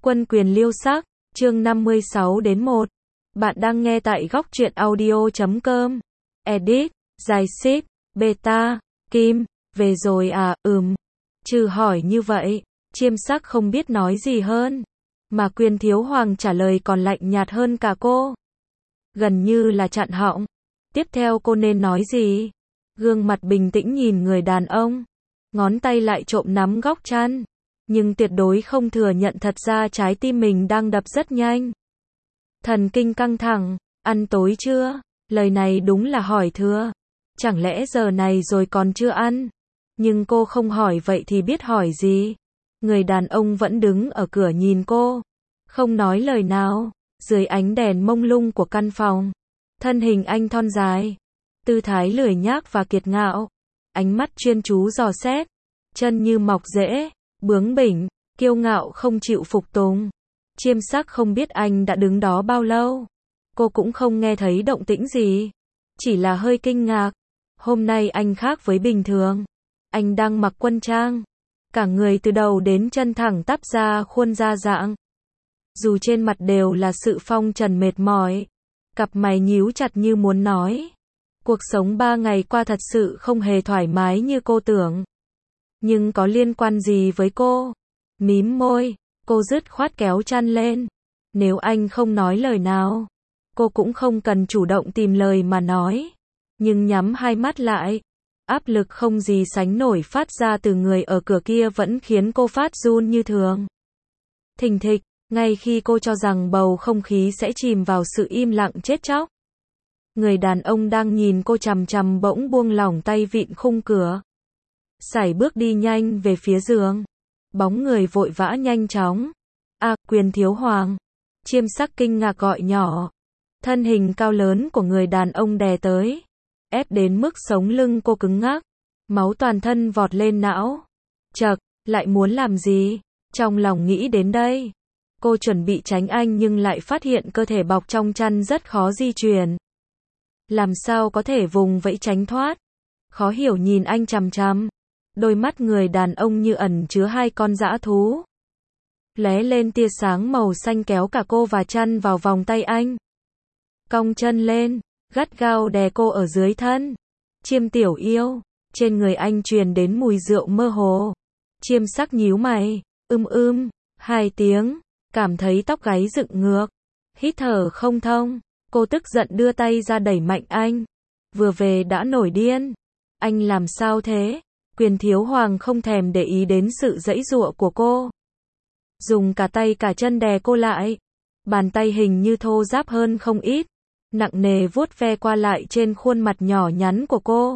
Quân quyền liêu sắc, chương 56 đến 1. Bạn đang nghe tại góc truyện audio.com. Edit, dài ship, beta, Kim, về rồi à, Trừ hỏi như vậy, chiêm sắc không biết nói gì hơn. Mà Quyền Thiếu Hoàng trả lời còn lạnh nhạt hơn cả cô. Gần như là chặn họng. Tiếp theo cô nên nói gì? Gương mặt bình tĩnh nhìn người đàn ông. Ngón tay lại trộm nắm góc chăn. Nhưng tuyệt đối không thừa nhận thật ra trái tim mình đang đập rất nhanh. Thần kinh căng thẳng, ăn tối chưa? Lời này đúng là hỏi thừa. Chẳng lẽ giờ này rồi còn chưa ăn? Nhưng cô không hỏi vậy thì biết hỏi gì? Người đàn ông vẫn đứng ở cửa nhìn cô. Không nói lời nào. Dưới ánh đèn mông lung của căn phòng. Thân hình anh thon dài. Tư thái lười nhác và kiệt ngạo. Ánh mắt chuyên chú dò xét. Chân như mọc rễ. Bướng bỉnh, kiêu ngạo không chịu phục tùng. Chiêm sắc không biết anh đã đứng đó bao lâu. Cô cũng không nghe thấy động tĩnh gì. Chỉ là hơi kinh ngạc. Hôm nay anh khác với bình thường. Anh đang mặc quân trang. Cả người từ đầu đến chân thẳng tắp ra khuôn ra dạng. Dù trên mặt đều là sự phong trần mệt mỏi. Cặp mày nhíu chặt như muốn nói. Cuộc sống 3 ngày qua thật sự không hề thoải mái như cô tưởng. Nhưng có liên quan gì với cô? Mím môi, cô dứt khoát kéo chăn lên. Nếu anh không nói lời nào, cô cũng không cần chủ động tìm lời mà nói. Nhưng nhắm hai mắt lại, áp lực không gì sánh nổi phát ra từ người ở cửa kia vẫn khiến cô phát run như thường. Thình thịch, ngay khi cô cho rằng bầu không khí sẽ chìm vào sự im lặng chết chóc. Người đàn ông đang nhìn cô chằm chằm bỗng buông lỏng tay vịn khung cửa. Sải bước đi nhanh về phía giường. Bóng người vội vã nhanh chóng. Quyền Thiếu Hoàng. Chiêm sắc kinh ngạc gọi nhỏ. Thân hình cao lớn của người đàn ông đè tới. Ép đến mức sống lưng cô cứng ngắc. Máu toàn thân vọt lên não. Chậc, lại muốn làm gì? Trong lòng nghĩ đến đây. Cô chuẩn bị tránh anh nhưng lại phát hiện cơ thể bọc trong chăn rất khó di chuyển. Làm sao có thể vùng vẫy tránh thoát? Khó hiểu nhìn anh chằm chằm. Đôi mắt người đàn ông như ẩn chứa hai con dã thú. Lóe lên tia sáng màu xanh kéo cả cô và chăn vào vòng tay anh. Cong chân lên, gắt gao đè cô ở dưới thân. Chiêm tiểu yêu, trên người anh truyền đến mùi rượu mơ hồ. Chiêm sắc nhíu mày, hai tiếng, cảm thấy tóc gáy dựng ngược. Hít thở không thông, cô tức giận đưa tay ra đẩy mạnh anh. Vừa về đã nổi điên. Anh làm sao thế? Quyền Thiếu Hoàng không thèm để ý đến sự giãy giụa của cô. Dùng cả tay cả chân đè cô lại. Bàn tay hình như thô ráp hơn không ít. Nặng nề vuốt ve qua lại trên khuôn mặt nhỏ nhắn của cô.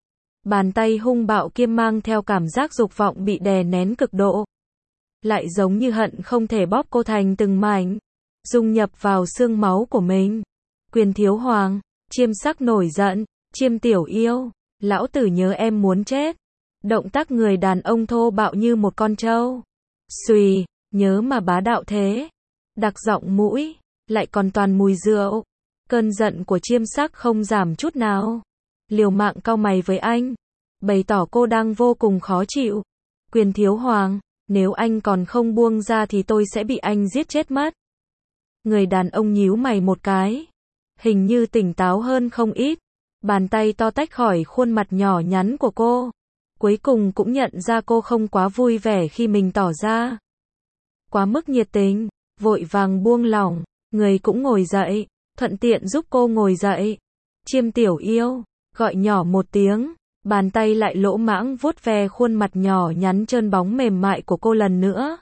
Bàn tay hung bạo kia mang theo cảm giác dục vọng bị đè nén cực độ. Lại giống như hận không thể bóp cô thành từng mảnh. Dung nhập vào xương máu của mình. Quyền Thiếu Hoàng, chiêm sắc nổi giận. Chiêm tiểu yêu, lão tử nhớ em muốn chết. Động tác người đàn ông thô bạo như một con trâu. Xùy, nhớ mà bá đạo thế. Đặc giọng mũi, lại còn toàn mùi rượu. Cơn giận của chiêm sắc không giảm chút nào. Liều mạng cau mày với anh. Bày tỏ cô đang vô cùng khó chịu. Quyền Thiếu Hoàng, nếu anh còn không buông ra thì tôi sẽ bị anh giết chết mất. Người đàn ông nhíu mày một cái. Hình như tỉnh táo hơn không ít. Bàn tay to tách khỏi khuôn mặt nhỏ nhắn của cô. Cuối cùng cũng nhận ra cô không quá vui vẻ khi mình tỏ ra quá mức nhiệt tình, vội vàng buông lỏng, người cũng ngồi dậy, thuận tiện giúp cô ngồi dậy. Chiêm tiểu yêu, gọi nhỏ một tiếng, bàn tay lại lỗ mãng vuốt ve khuôn mặt nhỏ nhắn trơn bóng mềm mại của cô lần nữa.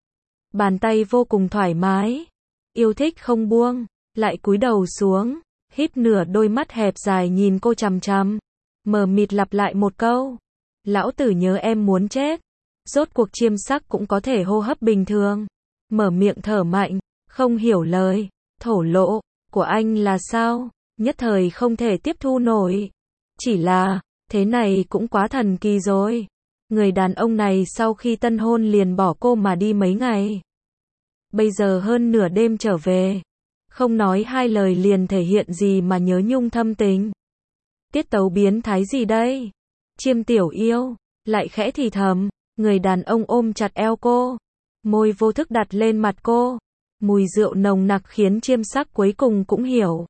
Bàn tay vô cùng thoải mái, yêu thích không buông, lại cúi đầu xuống, híp nửa đôi mắt hẹp dài nhìn cô chằm chằm, mờ mịt lặp lại một câu. Lão tử nhớ em muốn chết. Rốt cuộc chiêm sắc cũng có thể hô hấp bình thường. Mở miệng thở mạnh, không hiểu lời, thổ lộ, của anh là sao? Nhất thời không thể tiếp thu nổi. Chỉ là, thế này cũng quá thần kỳ rồi. Người đàn ông này sau khi tân hôn liền bỏ cô mà đi mấy ngày. Bây giờ hơn nửa đêm trở về. Không nói hai lời liền thể hiện gì mà nhớ nhung thâm tình. Tiết tấu biến thái gì đây? Chiêm tiểu yêu, lại khẽ thì thầm, người đàn ông ôm chặt eo cô. môi vô thức đặt lên mặt cô. Mùi rượu nồng nặc khiến Chiêm Sắc cuối cùng cũng hiểu.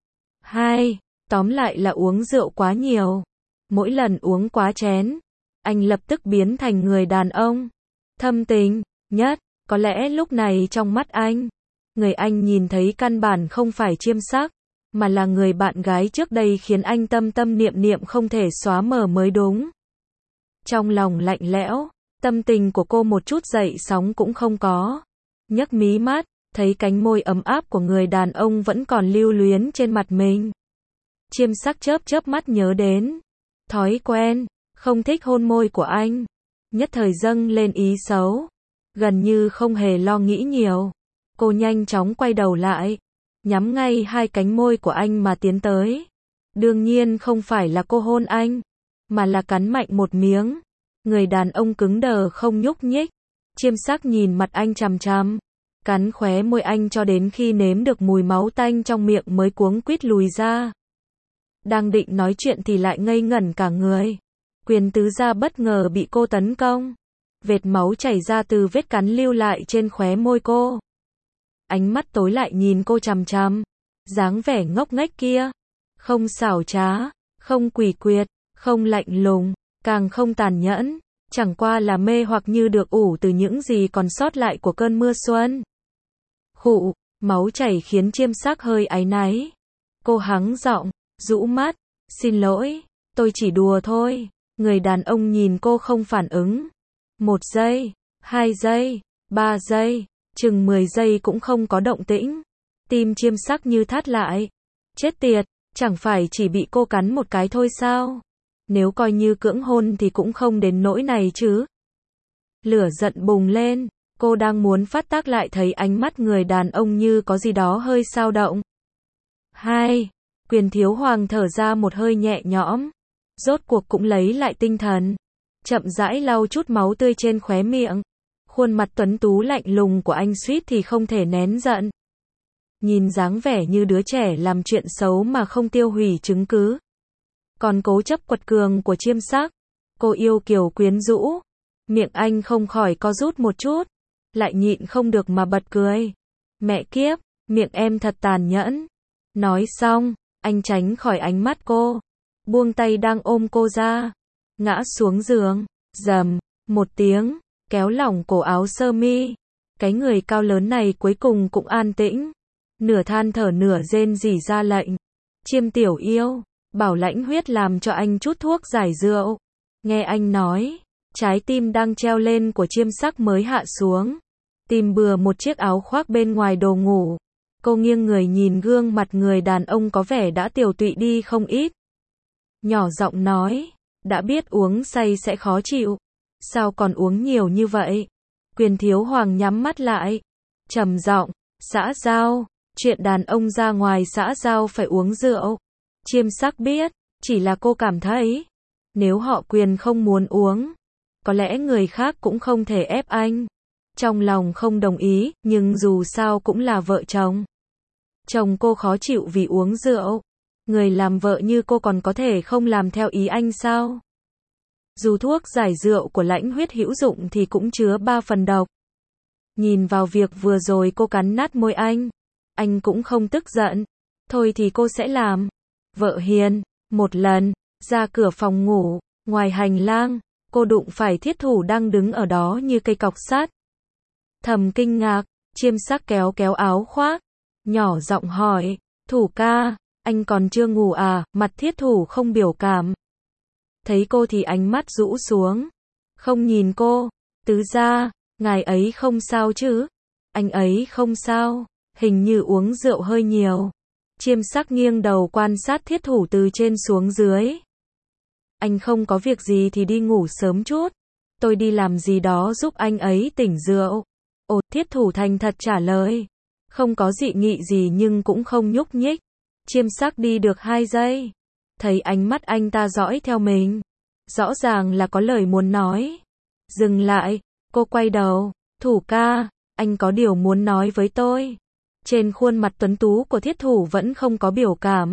Tóm lại là uống rượu quá nhiều. Mỗi lần uống quá chén, anh lập tức biến thành người đàn ông thâm tình nhất. Có lẽ lúc này trong mắt anh, người anh nhìn thấy căn bản không phải Chiêm Sắc, mà là người bạn gái trước đây khiến anh tâm tâm niệm niệm không thể xóa mờ mới đúng. Trong lòng lạnh lẽo, tâm tình của cô một chút dậy sóng cũng không có. Nhấc mí mắt, thấy cánh môi ấm áp của người đàn ông vẫn còn lưu luyến trên mặt mình. Chiêm Sắc chớp chớp mắt nhớ đến thói quen không thích hôn môi của anh, nhất thời dâng lên ý xấu. Gần như không hề lo nghĩ nhiều, cô nhanh chóng quay đầu lại, nhắm ngay hai cánh môi của anh mà tiến tới. Đương nhiên không phải là cô hôn anh, mà là cắn mạnh một miếng. Người đàn ông cứng đờ không nhúc nhích. Chiêm Sắc nhìn mặt anh chằm chằm, cắn khóe môi anh cho đến khi nếm được mùi máu tanh trong miệng mới cuống quýt lùi ra. Đang định nói chuyện thì lại ngây ngẩn cả người. Quyền tứ gia bất ngờ bị cô tấn công. Vệt máu chảy ra từ vết cắn lưu lại trên khóe môi cô. Ánh mắt tối lại nhìn cô chằm chằm. Dáng vẻ ngốc nghếch kia. Không xảo trá, không quỷ quyệt, không lạnh lùng, càng không tàn nhẫn. Chẳng qua là mê hoặc như được ủ từ những gì còn sót lại của cơn mưa xuân. Khụ, máu chảy khiến Chiêm Sắc hơi áy náy. Cô hắng giọng, rũ mắt, xin lỗi, tôi chỉ đùa thôi. Người đàn ông nhìn cô không phản ứng. 1 giây, 2 giây, 3 giây, chừng 10 giây cũng không có động tĩnh. Tim Chiêm Sắc như thắt lại. Chết tiệt, chẳng phải chỉ bị cô cắn một cái thôi sao? Nếu coi như cưỡng hôn thì cũng không đến nỗi này chứ. Lửa giận bùng lên, cô đang muốn phát tác lại thấy ánh mắt người đàn ông như có gì đó hơi dao động. Quyền Thiếu Hoàng thở ra một hơi nhẹ nhõm, rốt cuộc cũng lấy lại tinh thần, chậm rãi lau chút máu tươi trên khóe miệng. Khuôn mặt tuấn tú lạnh lùng của anh suýt thì không thể nén giận. Nhìn dáng vẻ như đứa trẻ làm chuyện xấu mà không tiêu hủy chứng cứ, còn cố chấp quật cường của Chiêm Sắc. Cô yêu kiều quyến rũ, miệng anh không khỏi co rút một chút, lại nhịn không được mà bật cười. Mẹ kiếp, miệng em thật tàn nhẫn. Nói xong, anh tránh khỏi ánh mắt cô, buông tay đang ôm cô ra, ngã xuống giường, rầm, một tiếng, kéo lỏng cổ áo sơ mi. Cái người cao lớn này cuối cùng cũng an tĩnh, nửa than thở nửa rên rỉ ra lệnh. Chiêm tiểu yêu, bảo Lãnh Huyết làm cho anh chút thuốc giải rượu. Nghe anh nói, trái tim đang treo lên của Chiêm Sắc mới hạ xuống, tìm bừa một chiếc áo khoác bên ngoài đồ ngủ. Cô nghiêng người nhìn gương mặt người đàn ông có vẻ đã tiều tụy đi không ít. Nhỏ giọng nói, đã biết uống say sẽ khó chịu, sao còn uống nhiều như vậy? Quyền Thiếu Hoàng nhắm mắt lại, trầm giọng, xã giao, chuyện đàn ông ra ngoài xã giao phải uống rượu. Chiêm Sắc biết, chỉ là cô cảm thấy, nếu họ Quyền không muốn uống, có lẽ người khác cũng không thể ép anh. Trong lòng không đồng ý, nhưng dù sao cũng là vợ chồng. Chồng cô khó chịu vì uống rượu, người làm vợ như cô còn có thể không làm theo ý anh sao? Dù thuốc giải rượu của Lãnh Huyết hữu dụng thì cũng chứa 3 phần độc. Nhìn vào việc vừa rồi cô cắn nát môi anh cũng không tức giận. Thôi thì cô sẽ làm. Vợ hiền. Một lần, ra cửa phòng ngủ, ngoài hành lang, cô đụng phải Thiết Thủ đang đứng ở đó như cây cọc sắt. Thầm kinh ngạc, Chiêm Sắc kéo kéo áo khoác, nhỏ giọng hỏi, Thủ ca, anh còn chưa ngủ à? Mặt Thiết Thủ không biểu cảm. Thấy cô thì ánh mắt rũ xuống, không nhìn cô. Tứ gia, ngài ấy không sao chứ? Anh ấy không sao, hình như uống rượu hơi nhiều. Chiêm Sắc nghiêng đầu quan sát Thiết Thủ từ trên xuống dưới. Anh không có việc gì thì đi ngủ sớm chút, tôi đi làm gì đó giúp anh ấy tỉnh rượu. Ồ, Thiết Thủ thành thật trả lời, không có dị nghị gì nhưng cũng không nhúc nhích. Chiêm Sắc đi được 2 giây, thấy ánh mắt anh ta dõi theo mình, rõ ràng là có lời muốn nói. Dừng lại, cô quay đầu, Thủ ca, anh có điều muốn nói với tôi. Trên khuôn mặt tuấn tú của Thiết Thủ vẫn không có biểu cảm,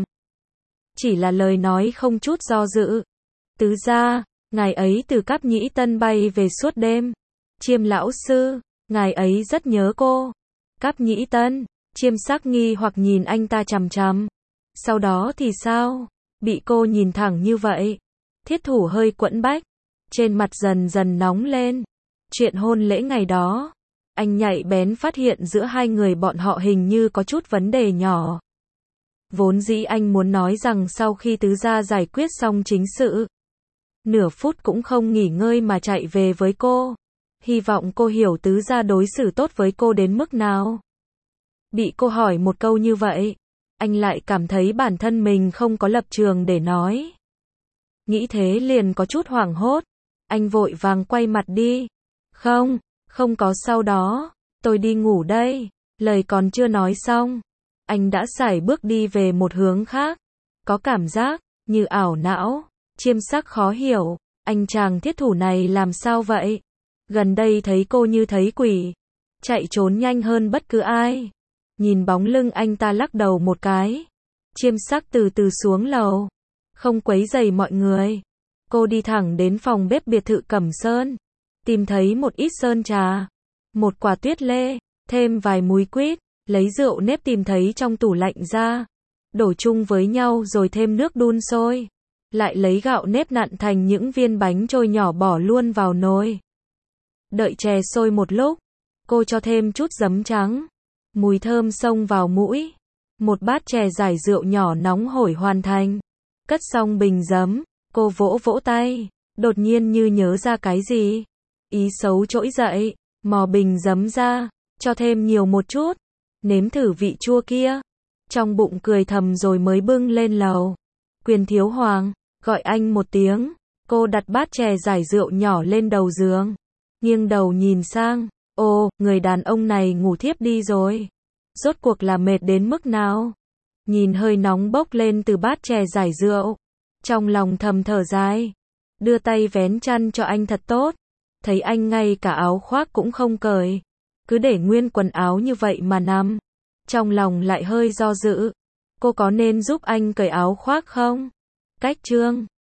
chỉ là lời nói không chút do dự. Tứ gia, ngài ấy từ Cáp Nhĩ Tân bay về suốt đêm. Chiêm lão sư, Ngài ấy rất nhớ cô. Cáp Nhĩ Tân, Chiêm Sắc nghi hoặc nhìn anh ta chằm chằm. Sau đó thì sao? Bị cô nhìn thẳng như vậy. Thiết Thủ hơi quẫn bách. Trên mặt dần dần nóng lên. Chuyện hôn lễ ngày đó. Anh nhạy bén phát hiện giữa hai người bọn họ hình như có chút vấn đề nhỏ. Vốn dĩ anh muốn nói rằng sau khi tứ gia giải quyết xong chính sự, nửa phút cũng không nghỉ ngơi mà chạy về với cô. Hy vọng cô hiểu tứ gia đối xử tốt với cô đến mức nào. Bị cô hỏi một câu như vậy, anh lại cảm thấy bản thân mình không có lập trường để nói. Nghĩ thế liền có chút hoảng hốt. Anh vội vàng quay mặt đi. Không có sau đó. Tôi đi ngủ đây. Lời còn chưa nói xong, anh đã sải bước đi về một hướng khác. Có cảm giác như ảo não. Chiêm Sắc khó hiểu. Anh chàng Thiết Thủ này làm sao vậy? Gần đây thấy cô như thấy quỷ. Chạy trốn nhanh hơn bất cứ ai. Nhìn bóng lưng anh ta lắc đầu một cái. Chiêm Sắc từ từ xuống lầu. Không quấy rầy mọi người. Cô đi thẳng đến phòng bếp biệt thự Cẩm Sơn. Tìm thấy một ít sơn trà, một quả tuyết lê, thêm vài múi quýt, lấy rượu nếp tìm thấy trong tủ lạnh ra. Đổ chung với nhau rồi thêm nước đun sôi. Lại lấy gạo nếp nặn thành những viên bánh trôi nhỏ bỏ luôn vào nồi. Đợi chè sôi một lúc, cô cho thêm chút giấm trắng. Mùi thơm xông vào mũi. Một bát chè giải rượu nhỏ nóng hổi hoàn thành. Cất xong bình giấm, cô vỗ vỗ tay, đột nhiên như nhớ ra cái gì. Ý xấu trỗi dậy, mò bình giấm ra, cho thêm nhiều một chút, nếm thử vị chua kia. Trong bụng cười thầm rồi mới bưng lên lầu. Quyền Thiếu Hoàng, gọi anh một tiếng. Cô đặt bát chè giải rượu nhỏ lên đầu giường, nghiêng đầu nhìn sang. Ồ, người đàn ông này ngủ thiếp đi rồi. Rốt cuộc là mệt đến mức nào? Nhìn hơi nóng bốc lên từ bát chè giải rượu, trong lòng thầm thở dài. Đưa tay vén chăn cho anh thật tốt. Thấy anh ngay cả áo khoác cũng không cởi, cứ để nguyên quần áo như vậy mà nằm. Trong lòng lại hơi do dự. Cô có nên giúp anh cởi áo khoác không? Cách chương